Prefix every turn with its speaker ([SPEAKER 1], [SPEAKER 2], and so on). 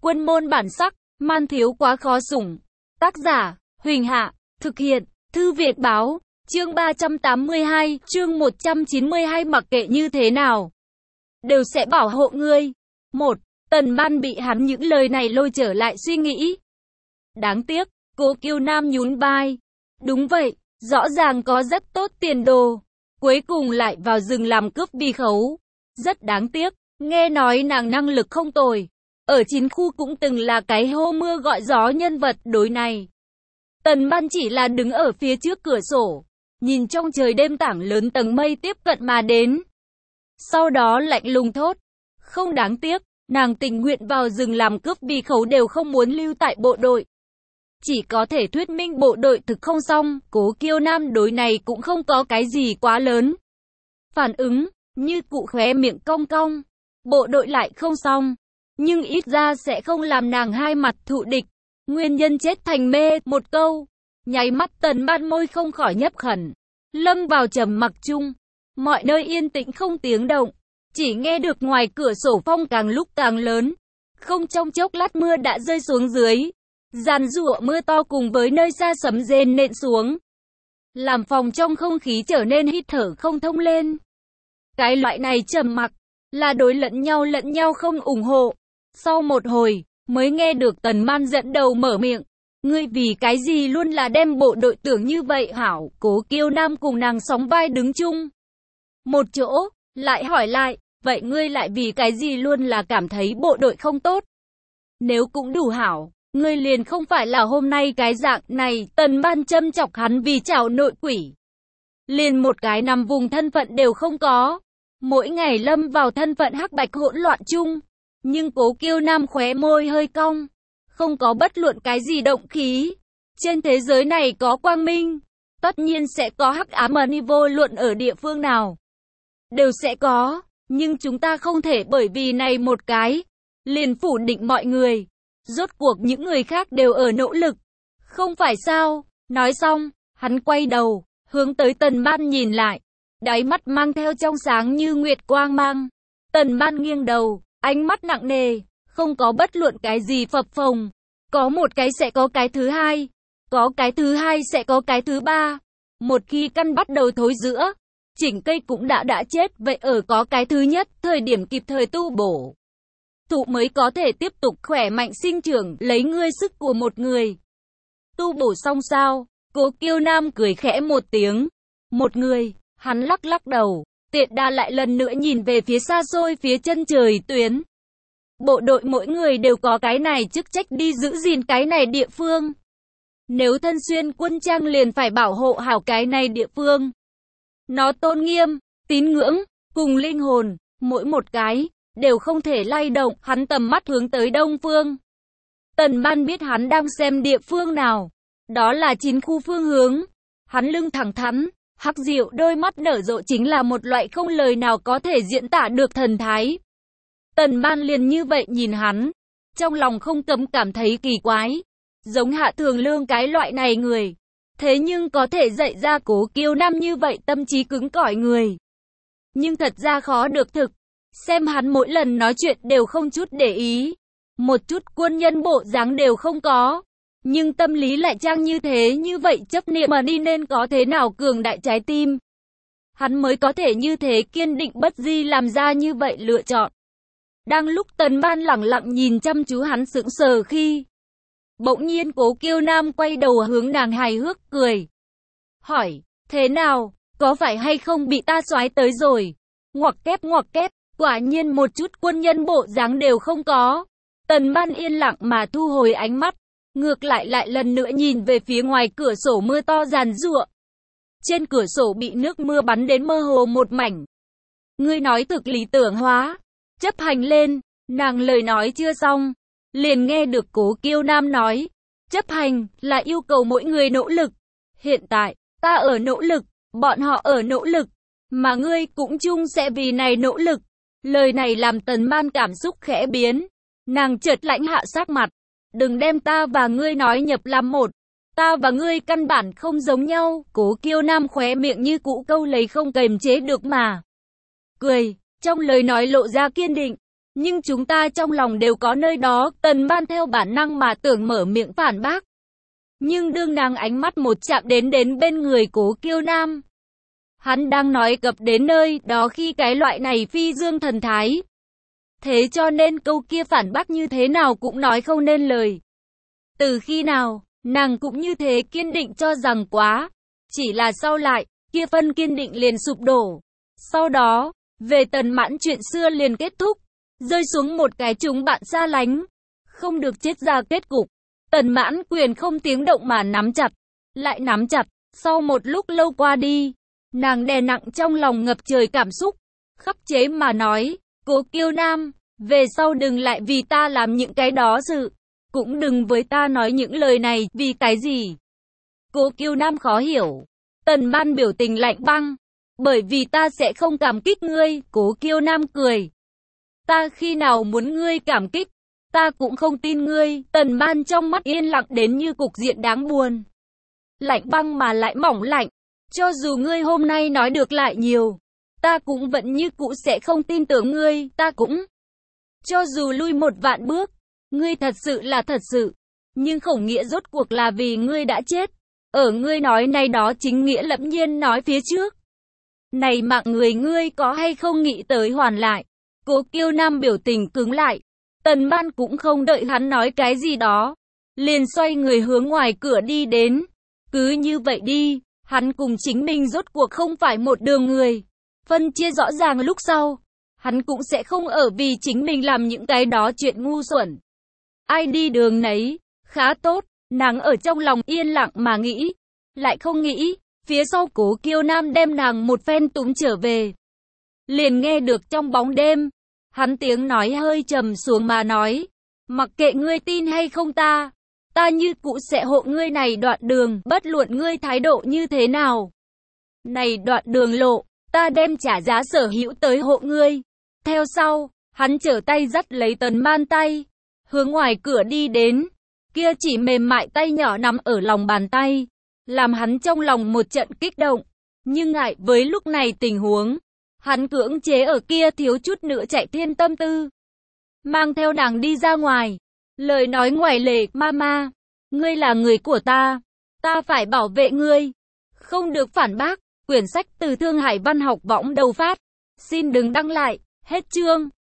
[SPEAKER 1] Quân môn bản sắc, man thiếu quá khó sủng. Tác giả, Huỳnh Hạ, thực hiện, Thư Việt Báo, chương 382, chương 192 mặc kệ như thế nào, đều sẽ bảo hộ ngươi. Một, Tần Ban bị hắn những lời này lôi trở lại suy nghĩ. Đáng tiếc, Cố Kiêu Nam nhún vai. Đúng vậy, rõ ràng có rất tốt tiền đồ. Cuối cùng lại vào rừng làm cướp vì khấu. Rất đáng tiếc, nghe nói nàng năng lực không tồi. Ở chiến khu cũng từng là cái hô mưa gọi gió nhân vật đối này. Tần Ban chỉ là đứng ở phía trước cửa sổ, nhìn trong trời đêm tảng lớn tầng mây tiếp cận mà đến. Sau đó lạnh lùng thốt, không đáng tiếc, nàng tình nguyện vào rừng làm cướp vì khấu đều không muốn lưu tại bộ đội. Chỉ có thể thuyết minh bộ đội thực không xong, Cố Kiêu Nam đối này cũng không có cái gì quá lớn. Phản ứng, như cụ khóe miệng cong cong, bộ đội lại không xong, nhưng ít ra sẽ không làm nàng hai mặt thụ địch. Nguyên nhân chết thành mê, một câu. Nháy mắt Tần Ban môi không khỏi nhấp khẩn, lâm vào trầm mặc chung. Mọi nơi yên tĩnh không tiếng động, chỉ nghe được ngoài cửa sổ phong càng lúc càng lớn. Không trong chốc lát mưa đã rơi xuống dưới. Giàn giụa mưa to cùng với nơi xa sấm rền nện xuống, làm phòng trong không khí trở nên hít thở không thông lên. Cái loại này trầm mặc, là đối lẫn nhau không ủng hộ. Sau một hồi, mới nghe được Tần Ban dẫn đầu mở miệng. Ngươi vì cái gì luôn là đem bộ đội tưởng như vậy hảo? Cố Kiêu Nam cùng nàng sóng vai đứng chung một chỗ, lại hỏi lại, vậy ngươi lại vì cái gì luôn là cảm thấy bộ đội không tốt? Nếu cũng đủ hảo, ngươi liền không phải là hôm nay cái dạng này. Tần Ban châm chọc hắn vì trảo nội quỷ, liền một cái nằm vùng thân phận đều không có, mỗi ngày lâm vào thân phận hắc bạch hỗn loạn chung. Nhưng Cố Kiêu Nam khóe môi hơi cong, không có bất luận cái gì động khí. Trên thế giới này có quang minh, tất nhiên sẽ có hắc ám, mà vô luận ở địa phương nào đều sẽ có, nhưng chúng ta không thể bởi vì này một cái liền phủ định mọi người. Rốt cuộc những người khác đều ở nỗ lực, không phải sao? Nói xong, hắn quay đầu, hướng tới Tần Ban nhìn lại, đáy mắt mang theo trong sáng như nguyệt quang mang. Tần Ban nghiêng đầu, ánh mắt nặng nề, không có bất luận cái gì phập phồng. Có một cái sẽ có cái thứ hai, có cái thứ hai sẽ có cái thứ ba. Một khi căn bắt đầu thối rữa, chỉnh cây cũng đã chết. Vậy ở có cái thứ nhất, thời điểm kịp thời tu bổ, thụ mới có thể tiếp tục khỏe mạnh sinh trưởng, lấy ngươi sức của một người. Tu bổ xong sao? Cố Kiêu Nam cười khẽ một tiếng. Một người, hắn lắc lắc đầu, tiện đà lại lần nữa nhìn về phía xa xôi phía chân trời tuyến. Bộ đội mỗi người đều có cái này chức trách đi giữ gìn cái này địa phương. Nếu thân xuyên quân trang liền phải bảo hộ hảo cái này địa phương. Nó tôn nghiêm, tín ngưỡng, cùng linh hồn, mỗi một cái đều không thể lay động. Hắn tầm mắt hướng tới đông phương. Tần Ban biết hắn đang xem địa phương nào, đó là chiến khu phương hướng. Hắn lưng thẳng thắn, hắc diệu đôi mắt nở rộ, chính là một loại không lời nào có thể diễn tả được thần thái. Tần Ban liền như vậy nhìn hắn, trong lòng không cấm cảm thấy kỳ quái, giống Hạ Thường Lương cái loại này người, thế nhưng có thể dạy ra Cố Kiêu Nam như vậy tâm trí cứng cỏi người. Nhưng thật ra khó được thực, xem hắn mỗi lần nói chuyện đều không chút để ý, một chút quân nhân bộ dáng đều không có, nhưng tâm lý lại trang như thế. Như vậy chấp niệm mà đi nên có thế nào cường đại trái tim, hắn mới có thể như thế kiên định bất di làm ra như vậy lựa chọn. Đang lúc Tần Ban lẳng lặng nhìn chăm chú hắn sững sờ khi, bỗng nhiên Cố Kiêu Nam quay đầu hướng nàng hài hước cười, hỏi, thế nào, có phải hay không bị ta soái tới rồi? Ngoặc kép, quả nhiên một chút quân nhân bộ dáng đều không có. Tần Ban yên lặng mà thu hồi ánh mắt, ngược lại lần nữa nhìn về phía ngoài cửa sổ mưa to giàn giụa. Trên cửa sổ bị nước mưa bắn đến mơ hồ một mảnh. Ngươi nói thực lý tưởng hóa, chấp hành lên. Nàng lời nói chưa xong, liền nghe được Cố Kiêu Nam nói, chấp hành là yêu cầu mỗi người nỗ lực. Hiện tại, ta ở nỗ lực, bọn họ ở nỗ lực, mà ngươi cũng chung sẽ vì này nỗ lực. Lời này làm Tần Ban cảm xúc khẽ biến, nàng chợt lãnh hạ sắc mặt. Đừng đem ta và ngươi nói nhập làm một, ta và ngươi căn bản không giống nhau. Cố Kiêu Nam khóe miệng như cũ câu lấy không kềm chế được mà cười, trong lời nói lộ ra kiên định. Nhưng chúng ta trong lòng đều có nơi đó, Tần Ban theo bản năng mà tưởng mở miệng phản bác. Nhưng đương nàng ánh mắt một chạm đến bên người Cố Kiêu Nam. Hắn đang nói cập đến nơi đó khi cái loại này phi dương thần thái. Thế cho nên câu kia phản bác như thế nào cũng nói không nên lời. Từ khi nào, nàng cũng như thế kiên định cho rằng quá. Chỉ là sau lại, kia phân kiên định liền sụp đổ. Sau đó, về Tần Mãn chuyện xưa liền kết thúc. Rơi xuống một cái chúng bạn xa lánh. Không được chết ra kết cục. Tần Mãn Quyền không tiếng động mà nắm chặt. Lại nắm chặt. Sau một lúc lâu qua đi, nàng đè nặng trong lòng ngập trời cảm xúc. Khắc chế mà nói, Cố Kiêu Nam, về sau đừng lại vì ta làm những cái đó sự. Cũng đừng với ta nói những lời này, vì cái gì? Cố Kiêu Nam khó hiểu. Tần Ban biểu tình lạnh băng. Bởi vì ta sẽ không cảm kích ngươi, Cố Kiêu Nam cười. Ta khi nào muốn ngươi cảm kích, ta cũng không tin ngươi. Tần Ban trong mắt yên lặng đến như cục diện đáng buồn. Lạnh băng mà lại mỏng lạnh. Cho dù ngươi hôm nay nói được lại nhiều, ta cũng vẫn như cũ sẽ không tin tưởng ngươi, ta cũng. Cho dù lui một vạn bước, ngươi thật sự là thật sự. Nhưng không nghĩa rốt cuộc là vì ngươi đã chết. Ở ngươi nói này đó chính nghĩa lẫm nhiên nói phía trước. Này mạng người ngươi có hay không nghĩ tới hoàn lại. Cố Kiêu Nam biểu tình cứng lại. Tần Ban cũng không đợi hắn nói cái gì đó. Liền xoay người hướng ngoài cửa đi đến. Cứ như vậy đi, hắn cùng chính mình rốt cuộc không phải một đường người. Phân chia rõ ràng lúc sau, hắn cũng sẽ không ở vì chính mình làm những cái đó chuyện ngu xuẩn. Ai đi đường nấy, khá tốt, nàng ở trong lòng yên lặng mà nghĩ. Lại không nghĩ, phía sau Cố Kiêu Nam đem nàng một phen túm trở về. Liền nghe được trong bóng đêm, hắn tiếng nói hơi trầm xuống mà nói. Mặc kệ ngươi tin hay không ta như cũ sẽ hộ ngươi này đoạn đường, bất luận ngươi thái độ như thế nào. Này đoạn đường lộ, ta đem trả giá sở hữu tới hộ ngươi. Theo sau, hắn trở tay dắt lấy Tần Ban tay, hướng ngoài cửa đi đến. Kia chỉ mềm mại tay nhỏ nằm ở lòng bàn tay, làm hắn trong lòng một trận kích động. Nhưng ngại với lúc này tình huống, hắn cưỡng chế ở kia thiếu chút nữa chạy thiên tâm tư. Mang theo nàng đi ra ngoài. Lời nói ngoài lề, mama, ngươi là người của ta phải bảo vệ ngươi. Không được phản bác. Quyển sách từ Thương Hải Văn Học Võng đầu phát. Xin đừng đăng lại. Hết chương.